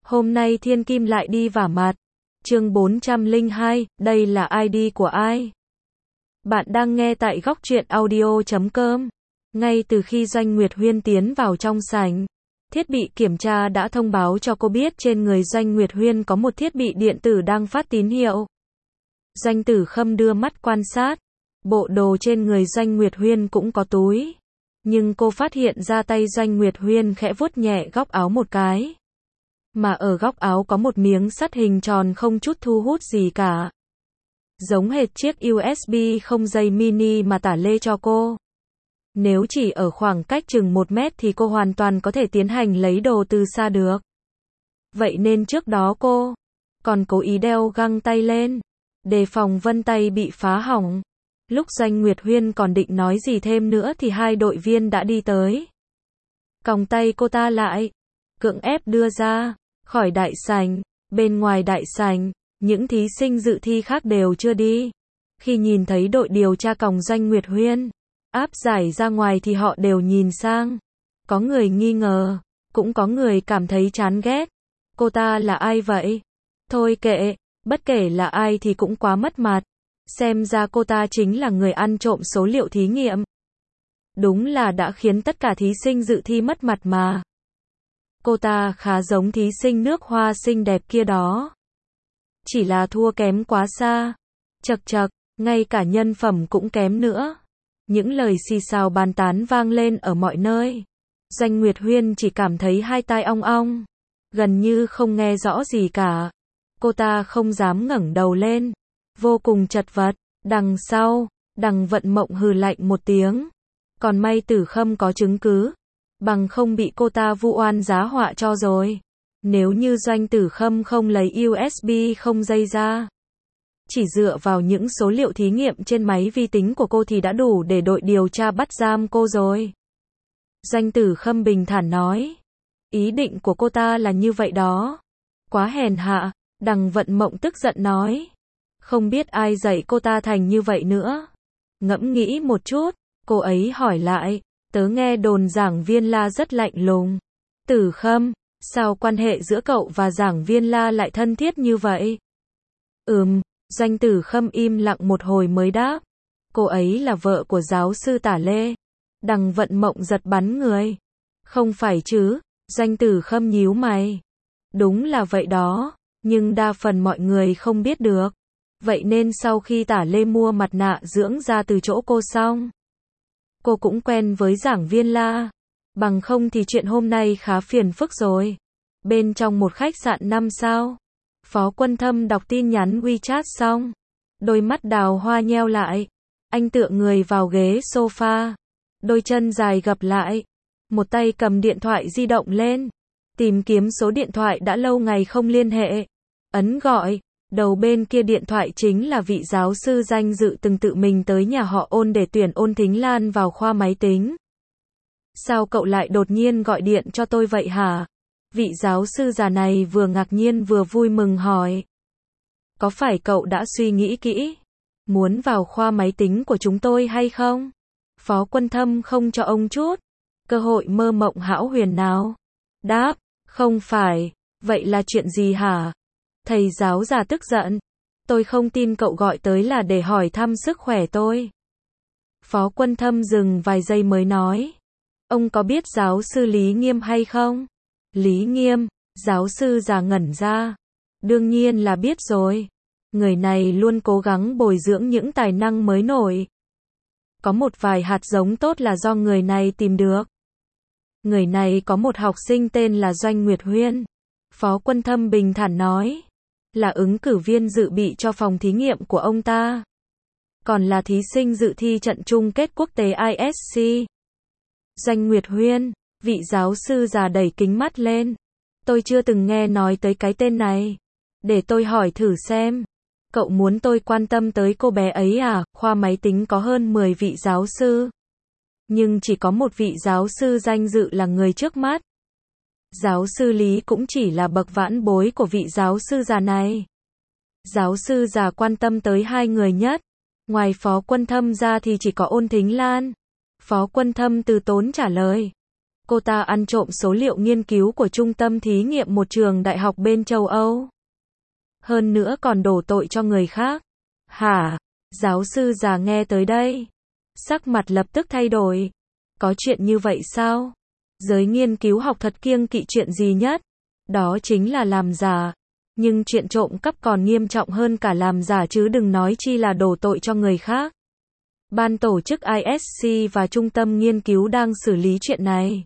Hôm nay Thiên Kim lại đi vả mặt. Chương 402, đây là ID của ai? Bạn đang nghe tại góc truyện audio.com. Ngay từ khi Doanh Nguyệt Huyên tiến vào trong sảnh, thiết bị kiểm tra đã thông báo cho cô biết trên người Doanh Nguyệt Huyên có một thiết bị điện tử đang phát tín hiệu. Doanh Tử Khâm đưa mắt quan sát, bộ đồ trên người Doanh Nguyệt Huyên cũng có túi. Nhưng cô phát hiện ra tay Doanh Nguyệt Huyên khẽ vuốt nhẹ góc áo một cái. Mà ở góc áo có một miếng sắt hình tròn không chút thu hút gì cả. Giống hệt chiếc USB không dây mini mà Tả Lê cho cô. Nếu chỉ ở khoảng cách chừng 1 mét thì cô hoàn toàn có thể tiến hành lấy đồ từ xa được. Vậy nên trước đó cô còn cố ý đeo găng tay lên, đề phòng vân tay bị phá hỏng. Lúc Doanh Nguyệt Huyên còn định nói gì thêm nữa thì hai đội viên đã đi tới. Còng tay cô ta lại, cưỡng ép đưa ra khỏi đại sảnh. Bên ngoài đại sảnh, những thí sinh dự thi khác đều chưa đi. Khi nhìn thấy đội điều tra còng Doanh Nguyệt Huyên áp giải ra ngoài thì họ đều nhìn sang. Có người nghi ngờ, cũng có người cảm thấy chán ghét. Cô ta là ai vậy? Thôi kệ, bất kể là ai thì cũng quá mất mặt. Xem ra cô ta chính là người ăn trộm số liệu thí nghiệm. Đúng là đã khiến tất cả thí sinh dự thi mất mặt mà. Cô ta khá giống thí sinh nước Hoa xinh đẹp kia đó. Chỉ là thua kém quá xa. Chậc chậc, ngay cả nhân phẩm cũng kém nữa. Những lời xì xào bàn tán vang lên ở mọi nơi. Doanh Nguyệt Huyên chỉ cảm thấy hai tai ong ong, gần như không nghe rõ gì cả. Cô ta không dám ngẩng đầu lên, vô cùng chật vật. Đằng sau, Đằng Vận Mộng hừ lạnh một tiếng. Còn may Tử Khâm có chứng cứ, bằng không bị cô ta vu oan giá họa cho rồi. Nếu như Doanh Tử Khâm không lấy USB không dây ra, chỉ dựa vào những số liệu thí nghiệm trên máy vi tính của cô thì đã đủ để đội điều tra bắt giam cô rồi. Doanh Tử Khâm bình thản nói. Ý định của cô ta là như vậy đó. Quá hèn hạ. Đằng Vận Mộng tức giận nói. Không biết ai dạy cô ta thành như vậy nữa. Ngẫm nghĩ một chút, cô ấy hỏi lại. Tớ nghe đồn giảng viên La rất lạnh lùng. Tử Khâm, sao quan hệ giữa cậu và giảng viên La lại thân thiết như vậy? Doanh Tử Khâm im lặng một hồi mới đáp. Cô ấy là vợ của giáo sư Tả Lê. Đằng Vận Mộng giật bắn người. Không phải chứ? Doanh Tử Khâm nhíu mày. Đúng là vậy đó, nhưng đa phần mọi người không biết được. Vậy nên sau khi Tả Lê mua mặt nạ dưỡng da từ chỗ cô xong, cô cũng quen với giảng viên La. Bằng không thì chuyện hôm nay khá phiền phức rồi. Bên trong một khách sạn 5 sao, Phó Quân Thâm đọc tin nhắn WeChat xong, đôi mắt đào hoa nheo lại. Anh tựa người vào ghế sofa, đôi chân dài gập lại, một tay cầm điện thoại di động lên, tìm kiếm số điện thoại đã lâu ngày không liên hệ. Ấn gọi, đầu bên kia điện thoại chính là vị giáo sư danh dự từng tự mình tới nhà họ Ôn để tuyển Ôn Thính Lan vào khoa máy tính. Sao cậu lại đột nhiên gọi điện cho tôi vậy hả? Vị giáo sư già này vừa ngạc nhiên vừa vui mừng hỏi. Có phải cậu đã suy nghĩ kỹ, muốn vào khoa máy tính của chúng tôi hay không? Phó Quân Thâm không cho ông chút cơ hội mơ mộng hão huyền nào. Đáp, không phải. Vậy là chuyện gì hả? Thầy giáo già tức giận. Tôi không tin cậu gọi tới là để hỏi thăm sức khỏe tôi. Phó Quân Thâm dừng vài giây mới nói. Ông có biết giáo sư Lý Nghiêm hay không? Lý Nghiêm, giáo sư già ngẩn ra. Đương nhiên là biết rồi. Người này luôn cố gắng bồi dưỡng những tài năng mới nổi. Có một vài hạt giống tốt là do người này tìm được. Người này có một học sinh tên là Doanh Nguyệt Huyên. Phó Quân Thâm bình thản nói. Là ứng cử viên dự bị cho phòng thí nghiệm của ông ta. Còn là thí sinh dự thi trận chung kết quốc tế ISC. Doanh Nguyệt Huyên, vị giáo sư già đẩy kính mắt lên. Tôi chưa từng nghe nói tới cái tên này. Để tôi hỏi thử xem. Cậu muốn tôi quan tâm tới cô bé ấy à? Khoa máy tính có hơn 10 vị giáo sư. Nhưng chỉ có một vị giáo sư danh dự là người trước mắt. Giáo sư Lý cũng chỉ là bậc vãn bối của vị giáo sư già này. Giáo sư già quan tâm tới hai người nhất. Ngoài Phó Quân Thâm ra thì chỉ có Ôn Thính Lan. Phó Quân Thâm từ tốn trả lời. Cô ta ăn trộm số liệu nghiên cứu của trung tâm thí nghiệm một trường đại học bên châu Âu. Hơn nữa còn đổ tội cho người khác. Hả? Giáo sư già nghe tới đây. Sắc mặt lập tức thay đổi. Có chuyện như vậy sao? Giới nghiên cứu học thật kiêng kỵ chuyện gì nhất? Đó chính là làm giả. Nhưng chuyện trộm cắp còn nghiêm trọng hơn cả làm giả chứ đừng nói chi là đổ tội cho người khác. Ban tổ chức ISC và trung tâm nghiên cứu đang xử lý chuyện này.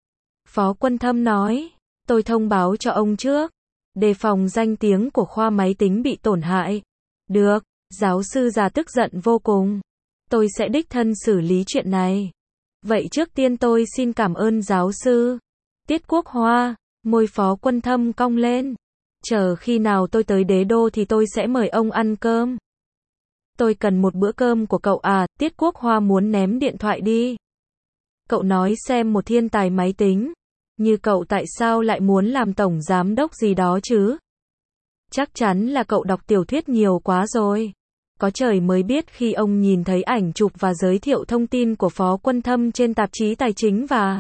Phó Quân Thâm nói, tôi thông báo cho ông trước, đề phòng danh tiếng của khoa máy tính bị tổn hại. Được, giáo sư già tức giận vô cùng. Tôi sẽ đích thân xử lý chuyện này. Vậy trước tiên tôi xin cảm ơn giáo sư. Tiết Quốc Hoa, môi Phó Quân Thâm cong lên. Chờ khi nào tôi tới Đế Đô thì tôi sẽ mời ông ăn cơm. Tôi cần một bữa cơm của cậu à, Tiết Quốc Hoa muốn ném điện thoại đi. Cậu nói xem một thiên tài máy tính như cậu tại sao lại muốn làm tổng giám đốc gì đó chứ? Chắc chắn là cậu đọc tiểu thuyết nhiều quá rồi. Có trời mới biết khi ông nhìn thấy ảnh chụp và giới thiệu thông tin của Phó Quân Thâm trên tạp chí Tài chính và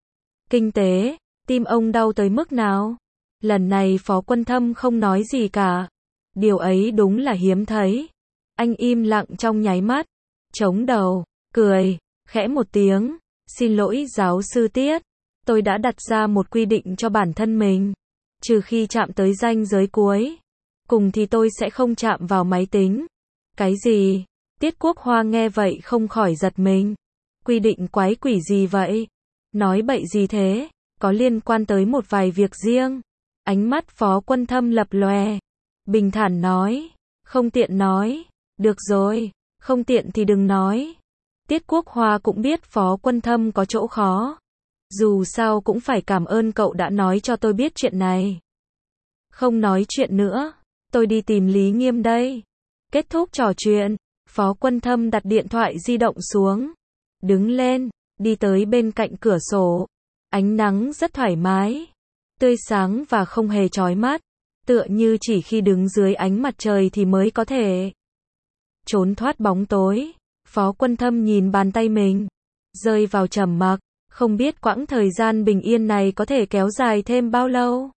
Kinh tế, tim ông đau tới mức nào. Lần này Phó Quân Thâm không nói gì cả. Điều ấy đúng là hiếm thấy. Anh im lặng trong nháy mắt, chống đầu, cười, khẽ một tiếng. Xin lỗi giáo sư Tiết. Tôi đã đặt ra một quy định cho bản thân mình. Trừ khi chạm tới ranh giới cuối cùng thì tôi sẽ không chạm vào máy tính. Cái gì? Tiết Quốc Hoa nghe vậy không khỏi giật mình. Quy định quái quỷ gì vậy? Nói bậy gì thế? Có liên quan tới một vài việc riêng. Ánh mắt Phó Quân Thâm lập lòe. Bình thản nói. Không tiện nói. Được rồi, không tiện thì đừng nói. Tiết Quốc Hoa cũng biết Phó Quân Thâm có chỗ khó. Dù sao cũng phải cảm ơn cậu đã nói cho tôi biết chuyện này. Không nói chuyện nữa. Tôi đi tìm Lý Nghiêm đây. Kết thúc trò chuyện, Phó Quân Thâm đặt điện thoại di động xuống. Đứng lên, đi tới bên cạnh cửa sổ. Ánh nắng rất thoải mái, tươi sáng và không hề chói mắt. Tựa như chỉ khi đứng dưới ánh mặt trời thì mới có thể trốn thoát bóng tối. Phó Quân Thâm nhìn bàn tay mình, rơi vào trầm mặc. Không biết quãng thời gian bình yên này có thể kéo dài thêm bao lâu.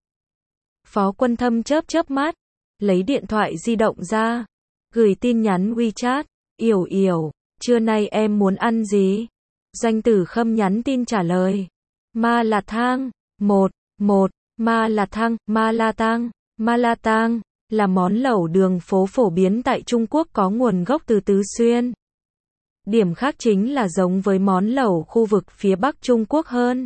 Phó Quân Thâm chớp chớp mắt, lấy điện thoại di động ra, gửi tin nhắn WeChat. Yểu yểu, trưa nay em muốn ăn gì? Doanh Tử Khâm nhắn tin trả lời. Ma là thang. Ma là thang, ma la tang là món lẩu đường phố phổ biến tại Trung Quốc có nguồn gốc từ Tứ Xuyên. Điểm khác chính là giống với món lẩu khu vực phía Bắc Trung Quốc hơn.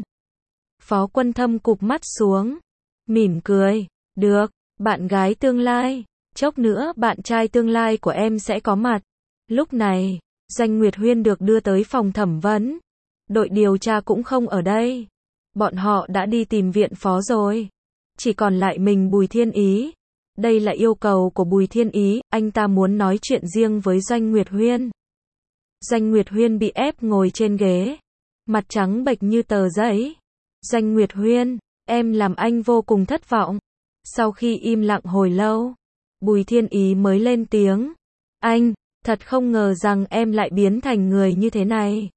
Phó Quân Thâm cụp mắt xuống, mỉm cười. Được, bạn gái tương lai, chốc nữa bạn trai tương lai của em sẽ có mặt. Lúc này, Doanh Nguyệt Huyên được đưa tới phòng thẩm vấn. Đội điều tra cũng không ở đây. Bọn họ đã đi tìm viện phó rồi. Chỉ còn lại mình Bùi Thiên Ý. Đây là yêu cầu của Bùi Thiên Ý, anh ta muốn nói chuyện riêng với Doanh Nguyệt Huyên. Doanh Nguyệt Huyên bị ép ngồi trên ghế, mặt trắng bệch như tờ giấy. Doanh Nguyệt Huyên, em làm anh vô cùng thất vọng. Sau khi im lặng hồi lâu, Bùi Thiên Ý mới lên tiếng. Anh, thật không ngờ rằng em lại biến thành người như thế này.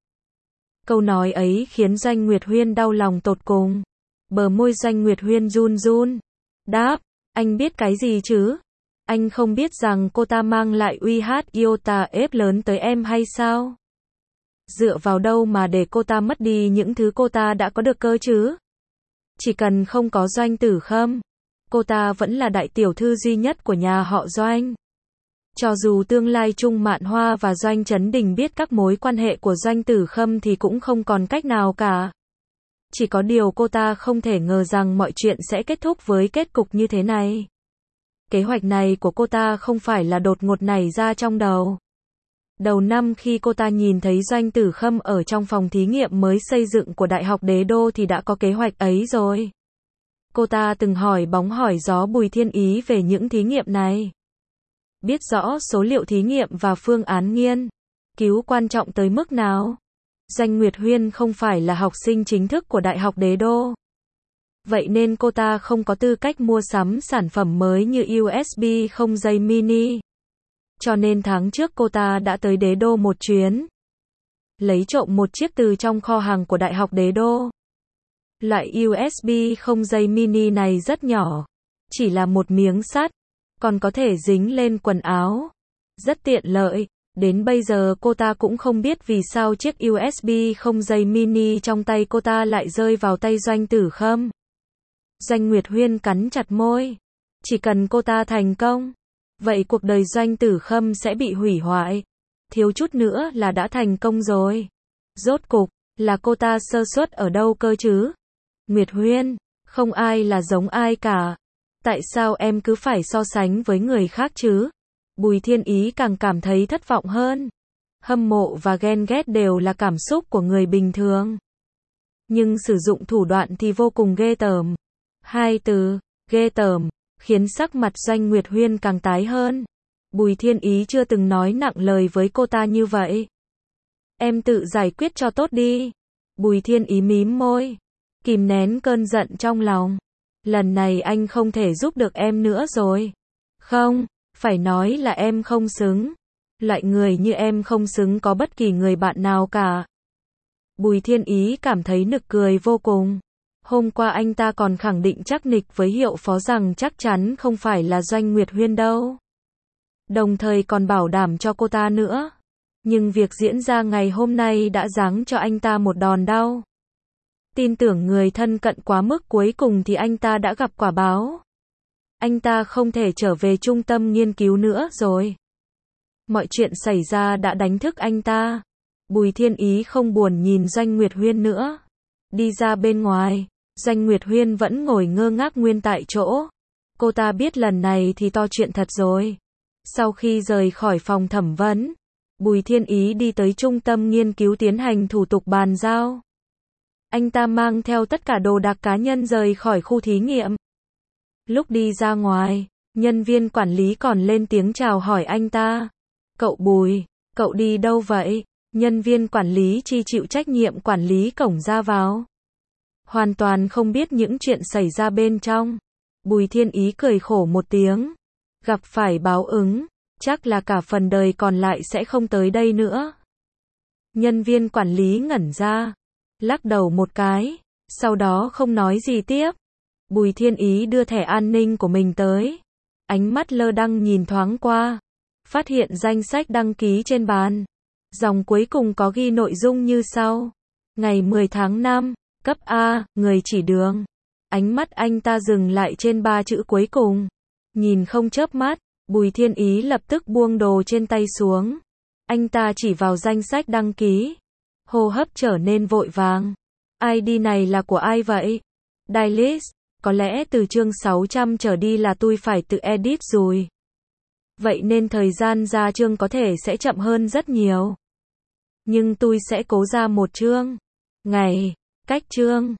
Câu nói ấy khiến Doanh Nguyệt Huyên đau lòng tột cùng. Bờ môi Doanh Nguyệt Huyên run run. Đáp, anh biết cái gì chứ? Anh không biết rằng cô ta mang lại uy hát iota ép lớn tới em hay sao? Dựa vào đâu mà để cô ta mất đi những thứ cô ta đã có được cơ chứ? Chỉ cần không có Doanh Tử Khâm, cô ta vẫn là đại tiểu thư duy nhất của nhà họ Doanh. Cho dù tương lai Trung Mạn Hoa và Doanh Chấn Đình biết các mối quan hệ của Doanh Tử Khâm thì cũng không còn cách nào cả. Chỉ có điều cô ta không thể ngờ rằng mọi chuyện sẽ kết thúc với kết cục như thế này. Kế hoạch này của cô ta không phải là đột ngột nảy ra trong đầu. Đầu năm khi cô ta nhìn thấy Doanh Tử Khâm ở trong phòng thí nghiệm mới xây dựng của Đại học Đế Đô thì đã có kế hoạch ấy rồi. Cô ta từng hỏi bóng hỏi gió Bùi Thiên Ý về những thí nghiệm này. Biết rõ số liệu thí nghiệm và phương án nghiên cứu quan trọng tới mức nào. Doanh Nguyệt Huyên không phải là học sinh chính thức của Đại học Đế Đô. Vậy nên cô ta không có tư cách mua sắm sản phẩm mới như USB không dây mini. Cho nên tháng trước cô ta đã tới Đế Đô một chuyến. Lấy trộm một chiếc từ trong kho hàng của Đại học Đế Đô. Loại USB không dây mini này rất nhỏ, chỉ là một miếng sắt, còn có thể dính lên quần áo. Rất tiện lợi. Đến bây giờ cô ta cũng không biết vì sao chiếc USB không dây mini trong tay cô ta lại rơi vào tay Doanh Tử Khâm. Doanh Nguyệt Huyên cắn chặt môi. Chỉ cần cô ta thành công, vậy cuộc đời Doanh Tử Khâm sẽ bị hủy hoại. Thiếu chút nữa là đã thành công rồi. Rốt cục, là cô ta sơ suất ở đâu cơ chứ? Nguyệt Huyên, không ai là giống ai cả. Tại sao em cứ phải so sánh với người khác chứ? Bùi Thiên Ý càng cảm thấy thất vọng hơn. Hâm mộ và ghen ghét đều là cảm xúc của người bình thường. Nhưng sử dụng thủ đoạn thì vô cùng ghê tởm. Hai từ, ghê tởm, khiến sắc mặt Doanh Nguyệt Huyên càng tái hơn. Bùi Thiên Ý chưa từng nói nặng lời với cô ta như vậy. Em tự giải quyết cho tốt đi. Bùi Thiên Ý mím môi, kìm nén cơn giận trong lòng. Lần này anh không thể giúp được em nữa rồi. Không, phải nói là em không xứng. Loại người như em không xứng có bất kỳ người bạn nào cả. Bùi Thiên Ý cảm thấy nực cười vô cùng. Hôm qua anh ta còn khẳng định chắc nịch với Hiệu Phó rằng chắc chắn không phải là Doanh Nguyệt Huyên đâu. Đồng thời còn bảo đảm cho cô ta nữa. Nhưng việc diễn ra ngày hôm nay đã giáng cho anh ta một đòn đau. Tin tưởng người thân cận quá mức, cuối cùng thì anh ta đã gặp quả báo. Anh ta không thể trở về trung tâm nghiên cứu nữa rồi. Mọi chuyện xảy ra đã đánh thức anh ta. Bùi Thiên Ý không buồn nhìn Doanh Nguyệt Huyên nữa. Đi ra bên ngoài, Doanh Nguyệt Huyên vẫn ngồi ngơ ngác nguyên tại chỗ. Cô ta biết lần này thì to chuyện thật rồi. Sau khi rời khỏi phòng thẩm vấn, Bùi Thiên Ý đi tới trung tâm nghiên cứu tiến hành thủ tục bàn giao. Anh ta mang theo tất cả đồ đạc cá nhân rời khỏi khu thí nghiệm. Lúc đi ra ngoài, nhân viên quản lý còn lên tiếng chào hỏi anh ta. Cậu Bùi, cậu đi đâu vậy? Nhân viên quản lý chi chịu trách nhiệm quản lý cổng ra vào. Hoàn toàn không biết những chuyện xảy ra bên trong. Bùi Thiên Ý cười khổ một tiếng. Gặp phải báo ứng, chắc là cả phần đời còn lại sẽ không tới đây nữa. Nhân viên quản lý ngẩn ra, lắc đầu một cái, sau đó không nói gì tiếp. Bùi Thiên Ý đưa thẻ an ninh của mình tới. Ánh mắt lơ đãng nhìn thoáng qua, phát hiện danh sách đăng ký trên bàn. Dòng cuối cùng có ghi nội dung như sau. Ngày 10 tháng 5, cấp A, người chỉ đường. Ánh mắt anh ta dừng lại trên 3 chữ cuối cùng. Nhìn không chớp mắt, Bùi Thiên Ý lập tức buông đồ trên tay xuống. Anh ta chỉ vào danh sách đăng ký. Hô hấp trở nên vội vàng. ID này là của ai vậy? Dailist, có lẽ từ chương 600 trở đi là tôi phải tự edit rồi. Vậy nên thời gian ra chương có thể sẽ chậm hơn rất nhiều. Nhưng tôi sẽ cố ra một chương. Ngày, cách chương.